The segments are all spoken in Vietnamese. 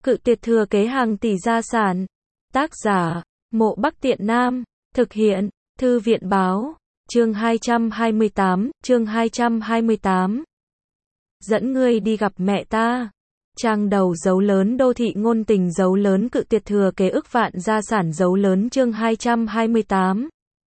Cự tuyệt thừa kế hàng tỷ gia sản. Tác giả, Mộ Bắc Tiện Nam. Thực hiện, Thư viện báo. Chương 228. Dẫn ngươi đi gặp mẹ ta. Trang đầu dấu lớn đô thị ngôn tình dấu lớn cự tuyệt thừa kế ức vạn gia sản dấu lớn chương 228.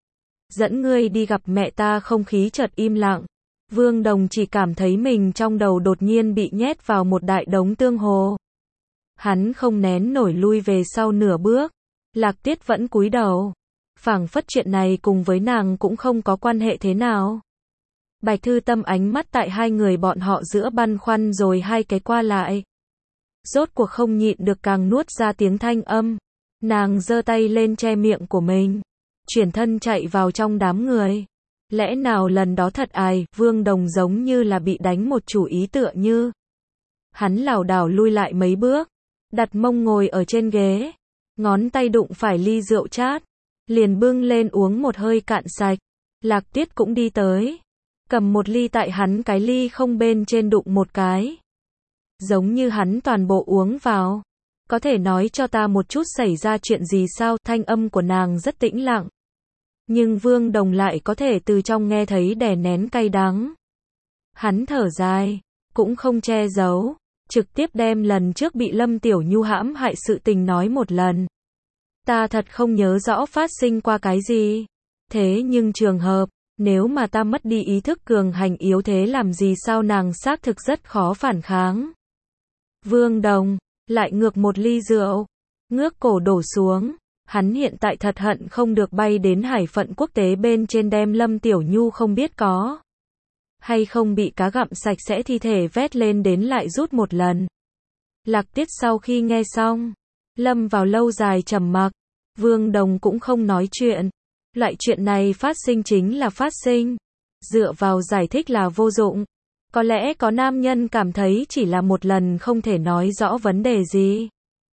Dẫn ngươi đi gặp mẹ ta không khí chợt im lặng. Vương Đồng chỉ cảm thấy mình trong đầu đột nhiên bị nhét vào một đại đống tương hồ. Hắn không nén nổi lui về sau nửa bước. Lạc Tiết vẫn cúi đầu. Phảng phất chuyện này cùng với nàng cũng không có quan hệ thế nào. Bạch Thư Tâm ánh mắt tại hai người bọn họ giữa băn khoăn rồi hai cái qua lại. Rốt cuộc không nhịn được càng nuốt ra tiếng thanh âm. Nàng giơ tay lên che miệng của mình. Chuyển thân chạy vào trong đám người. Lẽ nào lần đó thật Vương Đồng giống như là bị đánh một chủ ý tựa như. Hắn lảo đảo lui lại mấy bước. Đặt mông ngồi ở trên ghế. Ngón tay đụng phải ly rượu chát. Liền bưng lên uống một hơi cạn sạch. Lạc Tiết cũng đi tới. Cầm một ly tại hắn cái ly không bên trên đụng một cái. Giống như hắn toàn bộ uống vào. Có thể nói cho ta một chút xảy ra chuyện gì sao? Thanh âm của nàng rất tĩnh lặng. Nhưng Vương Đồng lại có thể từ trong nghe thấy đè nén cay đắng. Hắn thở dài. Cũng không che giấu. Trực tiếp đem lần trước bị Lâm Tiểu Nhu hãm hại sự tình nói một lần. Ta thật không nhớ rõ phát sinh qua cái gì. Thế nhưng trường hợp, nếu mà ta mất đi ý thức cường hành yếu thế làm gì sao nàng xác thực rất khó phản kháng. Vương Đồng, lại ngược một ly rượu, ngước cổ đổ xuống. Hắn hiện tại thật hận không được bay đến hải phận quốc tế bên trên đem Lâm Tiểu Nhu không biết có hay không bị cá gặm sạch sẽ thi thể vét lên đến lại rút một lần. Lạc Tiết sau khi nghe xong, lâm vào lâu dài trầm mặc. Vương Đồng cũng không nói chuyện. Loại chuyện này phát sinh chính là phát sinh. Dựa vào giải thích là vô dụng. Có lẽ có nam nhân cảm thấy chỉ là một lần không thể nói rõ vấn đề gì.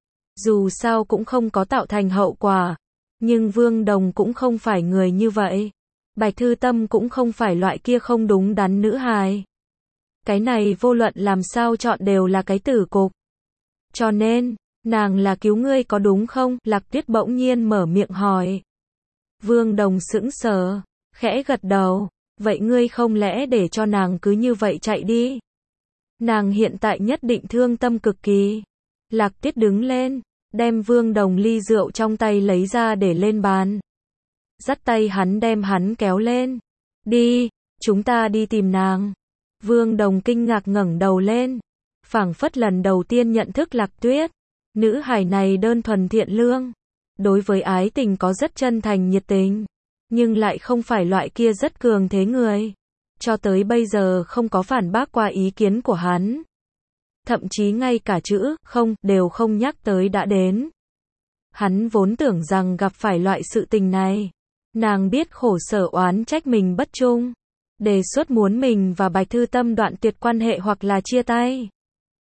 Dù sao cũng không có tạo thành hậu quả. Nhưng Vương Đồng cũng không phải người như vậy. Bạch Thư Tâm cũng không phải loại kia không đúng đắn nữ hài. Cái này vô luận làm sao chọn đều là cái tử cục. Cho nên, nàng là cứu ngươi có đúng không? Lạc Tiết bỗng nhiên mở miệng hỏi. Vương Đồng sững sờ, khẽ gật đầu. Vậy ngươi không lẽ để cho nàng cứ như vậy chạy đi? Nàng hiện tại nhất định thương tâm cực kỳ. Lạc Tiết đứng lên, đem Vương Đồng ly rượu trong tay lấy ra để lên bàn. Dắt tay hắn đem hắn kéo lên. Đi, chúng ta đi tìm nàng. Vương Đồng kinh ngạc ngẩng đầu lên. Phảng phất lần đầu tiên nhận thức Lạc Tuyết. Nữ hài này đơn thuần thiện lương. Đối với ái tình có rất chân thành nhiệt tình. Nhưng lại không phải loại kia rất cường thế người. Cho tới bây giờ không có phản bác qua ý kiến của hắn. Thậm chí ngay cả chữ không đều không nhắc tới đã đến. Hắn vốn tưởng rằng gặp phải loại sự tình này. Nàng biết khổ sở oán trách mình bất trung. Đề xuất muốn mình và Bạch Thư Tâm đoạn tuyệt quan hệ hoặc là chia tay.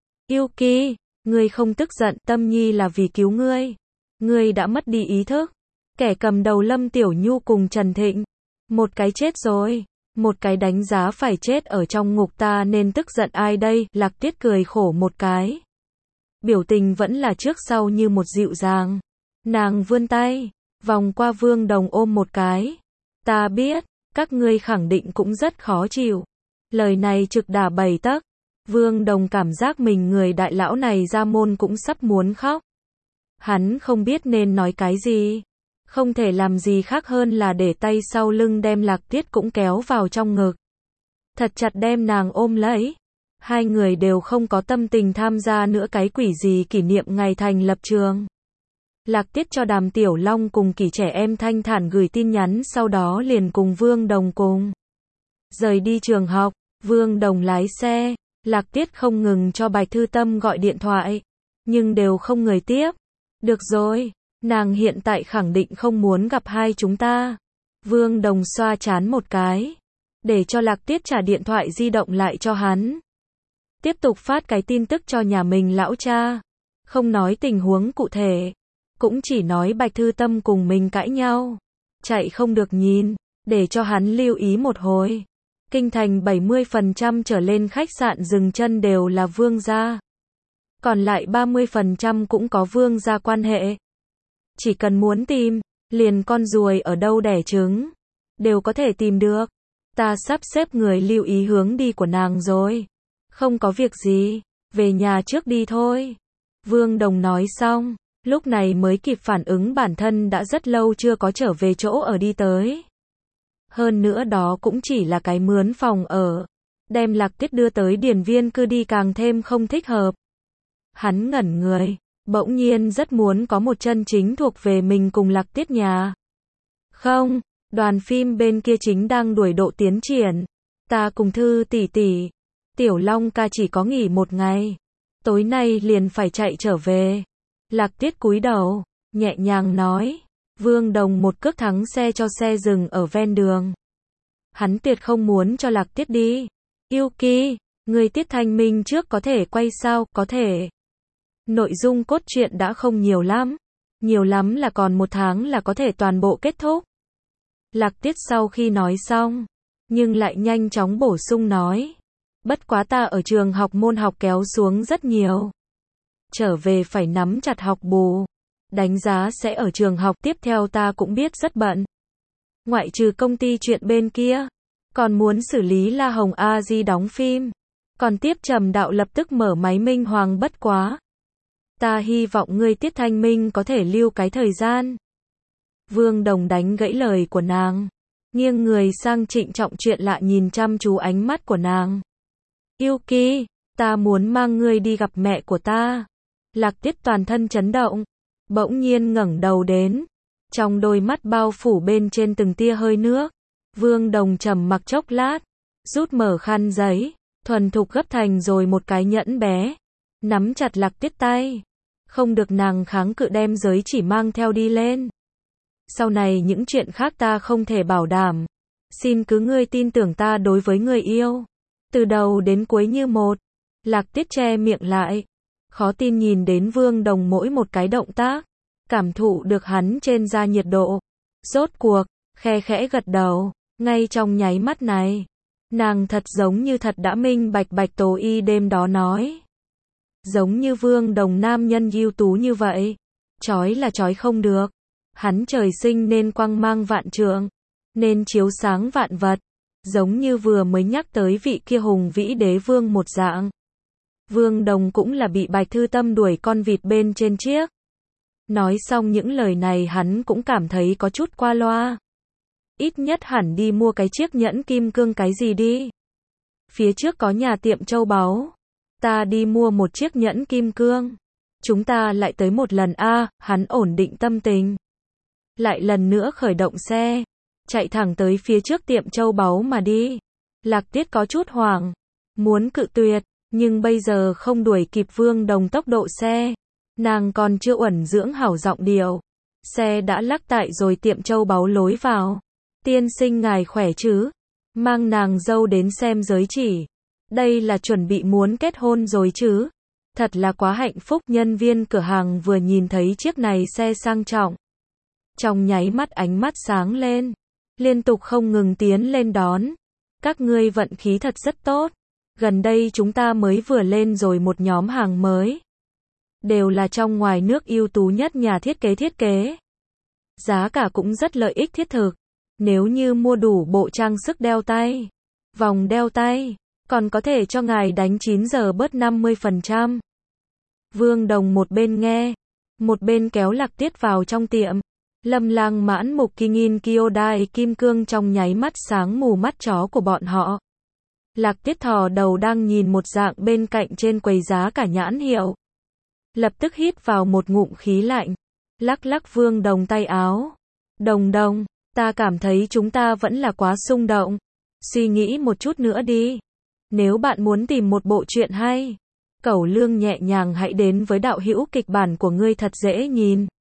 Yuki, ngươi không tức giận, Tâm Nhi là vì cứu ngươi. Ngươi đã mất đi ý thức. Kẻ cầm đầu Lâm Tiểu Nhu cùng Trần Thịnh. Một cái chết rồi. Một cái đánh giá phải chết ở trong ngục ta nên tức giận ai đây? Lạc Tiết cười khổ một cái. Biểu tình vẫn là trước sau như một dịu dàng. Nàng vươn tay. Vòng qua Vương Đồng ôm một cái. Ta biết, các ngươi khẳng định cũng rất khó chịu. Lời này trực đả bầy tấc. Vương Đồng cảm giác mình người đại lão này ra môn cũng sắp muốn khóc. Hắn không biết nên nói cái gì. Không thể làm gì khác hơn là để tay sau lưng đem Lạc Tiết cũng kéo vào trong ngực. Thật chặt đem nàng ôm lấy. Hai người đều không có tâm tình tham gia nữa cái quỷ gì kỷ niệm ngày thành lập trường. Lạc Tiết cho Đàm Tiểu Long cùng Kỷ Trẻ Em thanh thản gửi tin nhắn sau đó liền cùng Vương Đồng cùng rời đi trường học. Vương Đồng lái xe. Lạc Tiết không ngừng cho Bạch Thư Tâm gọi điện thoại. Nhưng đều không người tiếp. Được rồi. Nàng hiện tại khẳng định không muốn gặp hai chúng ta. Vương Đồng xoa trán một cái. Để cho Lạc Tiết trả điện thoại di động lại cho hắn. Tiếp tục phát cái tin tức cho nhà mình lão cha. Không nói tình huống cụ thể. Cũng chỉ nói Bạch Thư Tâm cùng mình cãi nhau. Chạy không được nhìn. Để cho hắn lưu ý một hồi. Kinh thành 70% trở lên khách sạn dừng chân đều là Vương gia. còn lại 30% cũng có vương gia quan hệ. Chỉ cần muốn tìm, liền con ruồi ở đâu đẻ trứng, đều có thể tìm được. Ta sắp xếp người lưu ý hướng đi của nàng rồi. Không có việc gì, về nhà trước đi thôi. Vương Đồng nói xong, lúc này mới kịp phản ứng bản thân đã rất lâu chưa có trở về chỗ ở đi tới. Hơn nữa đó cũng chỉ là cái mướn phòng ở. Đem Lạc Tiết đưa tới điển viên cư đi càng thêm không thích hợp. Hắn ngẩn người, bỗng nhiên rất muốn có một chân chính thuộc về mình cùng Lạc Tiết nhà. Không, đoàn phim bên kia chính đang đuổi độ tiến triển. Ta cùng Thư tỷ tỷ, Tiểu Long ca chỉ có nghỉ một ngày. Tối nay liền phải chạy trở về. Lạc Tiết cúi đầu, nhẹ nhàng nói. Vương Đồng một cước thắng xe cho xe dừng ở ven đường. Hắn tuyệt không muốn cho Lạc Tiết đi. Yuki, người Tiết Thanh Minh trước có thể quay sao? Có thể. Nội dung cốt truyện đã không nhiều lắm. Nhiều lắm là còn 1 tháng là có thể toàn bộ kết thúc. Lạc Tiết sau khi nói xong, nhưng lại nhanh chóng bổ sung nói. Bất quá ta ở trường học môn học kéo xuống rất nhiều. Trở về phải nắm chặt học bù. Đánh giá sẽ ở trường học tiếp theo ta cũng biết rất bận. Ngoại trừ công ty chuyện bên kia, còn muốn xử lý La Hồng A Di đóng phim. Còn tiếp Trầm Đạo lập tức mở máy Minh Hoàng bất quá. Ta hy vọng ngươi Tiết Thanh Minh có thể lưu cái thời gian. Vương Đồng đánh gãy lời của nàng. Nghiêng người sang trịnh trọng chuyện lạ nhìn chăm chú ánh mắt của nàng. Yuki, ta muốn mang ngươi đi gặp mẹ của ta. Lạc Tiết toàn thân chấn động. Bỗng nhiên ngẩng đầu đến. Trong đôi mắt bao phủ bên trên từng tia hơi nước. Vương Đồng trầm mặc chốc lát. Rút mở khăn giấy. Thuần thục gấp thành rồi một cái nhẫn bé. Nắm chặt Lạc Tiết tay. Không được nàng kháng cự đem giới chỉ mang theo đi lên. Sau này những chuyện khác ta không thể bảo đảm. Xin cứ ngươi tin tưởng ta đối với người yêu. Từ đầu đến cuối như một. Lạc Tiết che miệng lại. Khó tin nhìn đến Vương Đồng mỗi một cái động tác. Cảm thụ được hắn trên da nhiệt độ. Rốt cuộc, khe khẽ gật đầu. Ngay trong nháy mắt này. Nàng thật giống như thật đã minh bạch Bạch Tố Y đêm đó nói. Giống như Vương Đồng nam nhân ưu tú như vậy. Chói là chói không được. Hắn trời sinh nên quang mang vạn trượng. Nên chiếu sáng vạn vật. Giống như vừa mới nhắc tới vị kia hùng vĩ đế vương một dạng. Vương Đồng cũng là bị Bạch Thư Tâm đuổi con vịt bên trên chiếc. Nói xong những lời này hắn cũng cảm thấy có chút qua loa. Ít nhất hẳn đi mua cái chiếc nhẫn kim cương cái gì đi. Phía trước có nhà tiệm châu báu. Ta đi mua một chiếc nhẫn kim cương. Chúng ta lại tới một lần hắn ổn định tâm tình. Lại lần nữa khởi động xe. Chạy thẳng tới phía trước tiệm châu báu mà đi. Lạc Tiết có chút hoảng. Muốn cự tuyệt. Nhưng bây giờ không đuổi kịp Vương Đồng tốc độ xe. Nàng còn chưa uẩn dưỡng hảo giọng điệu. Xe đã lắc tại rồi tiệm châu báu lối vào. Tiên sinh ngài khỏe chứ? Mang nàng dâu đến xem giới chỉ. Đây là chuẩn bị muốn kết hôn rồi chứ? Thật là quá hạnh phúc. Nhân viên cửa hàng vừa nhìn thấy chiếc này xe sang trọng. Trong nháy mắt ánh mắt sáng lên. Liên tục không ngừng tiến lên đón. Các ngươi vận khí thật rất tốt. Gần đây chúng ta mới vừa lên rồi một nhóm hàng mới. Đều là trong ngoài nước ưu tú nhất nhà thiết kế. Giá cả cũng rất lợi ích thiết thực. Nếu như mua đủ bộ trang sức đeo tay, vòng đeo tay, còn có thể cho ngài đánh 9 giờ bớt 50%. Vương Đồng một bên nghe, một bên kéo Lạc Tiết vào trong tiệm. Lâm Lang mãn mục kinh in Kyodai kim cương trong nháy mắt sáng mù mắt chó của bọn họ. Lạc Tiết thò đầu đang nhìn một dạng bên cạnh trên quầy giá cả nhãn hiệu. Lập tức hít vào một ngụm khí lạnh. Lắc lắc Vương Đồng tay áo. Đồng, ta cảm thấy chúng ta vẫn là quá xung động. Suy nghĩ một chút nữa đi. Nếu bạn muốn tìm một bộ truyện hay, Cẩu Lương nhẹ nhàng hãy đến với đạo hữu kịch bản của ngươi thật dễ nhìn.